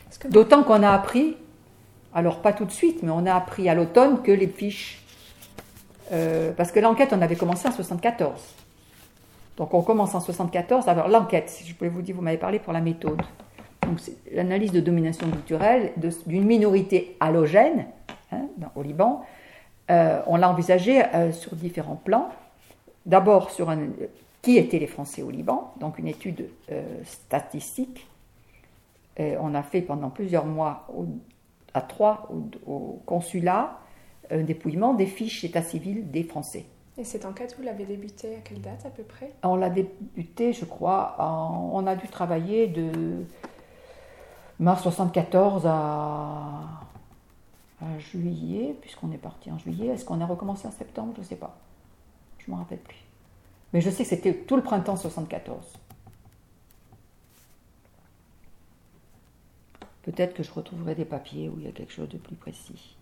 D'autant qu'on a appris, alors pas tout de suite, mais on a appris à l'automne que les fiches, parce que l'enquête, on avait commencé en 74. Donc on commence en 74. Alors l'enquête, si je pouvais vous dire, vous m'avez parlé pour la méthode. Donc c'est l'analyse de domination culturelle d'une minorité allogène au Liban. On l'a envisagé sur différents plans. D'abord sur qui étaient les Français au Liban, donc une étude statistique. On a fait pendant plusieurs mois à Troyes au consulat un dépouillement des fiches d'état civil des Français. Et cette enquête, vous l'avez débutée à quelle date à peu près? On l'a débutée, je crois, on a dû travailler de mars 74 à juillet, puisqu'on est parti en juillet. Est-ce qu'on a recommencé en septembre? Je ne sais pas. Je ne me rappelle plus. Mais je sais que c'était tout le printemps 74. Peut-être que je retrouverai des papiers où il y a quelque chose de plus précis.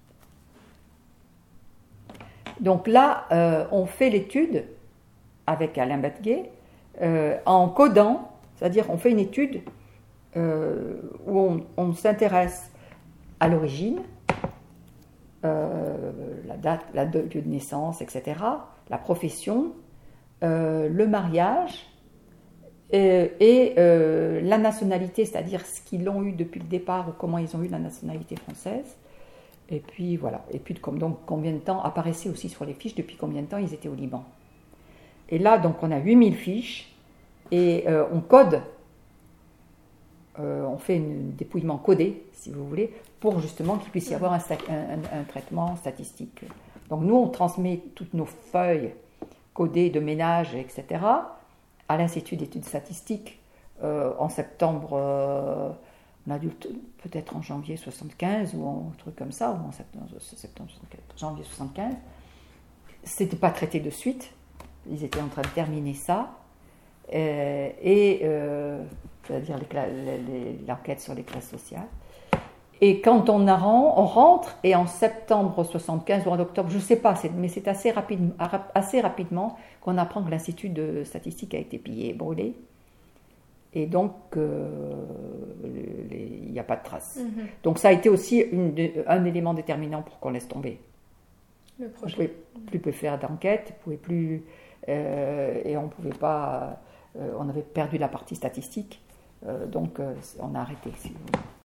Donc là, on fait l'étude avec Alain Batguet en codant, c'est-à-dire on fait une étude où on s'intéresse à l'origine, la date, le lieu de naissance, etc., la profession, le mariage et la nationalité, c'est-à-dire ce qu'ils ont eu depuis le départ ou comment ils ont eu la nationalité française. Et puis voilà. Et puis donc combien de temps apparaissait aussi sur les fiches, depuis combien de temps ils étaient au Liban. Et là, donc on a 8000 fiches et on code, on fait un dépouillement codé, si vous voulez, pour justement qu'il puisse y avoir un traitement statistique. Donc nous, on transmet toutes nos feuilles codées de ménage, etc., à l'Institut d'études statistiques en septembre. On a dû peut-être en janvier 75 ou un truc comme ça, ou en septembre 74, janvier 75. C'était pas traité de suite. Ils étaient en train de terminer ça. C'est-à-dire l'enquête sur les classes sociales. Et quand on rentre, et en septembre 75 ou en octobre, je ne sais pas, mais c'est assez rapidement qu'on apprend que l'Institut de statistique a été pillé et brûlé. Et donc, il n'y a pas de traces. Mm-hmm. Donc ça a été aussi un élément déterminant pour qu'on laisse tomber. Le projet. On ne pouvait plus faire d'enquête, et on ne pouvait pas... on avait perdu la partie statistique, donc on a arrêté.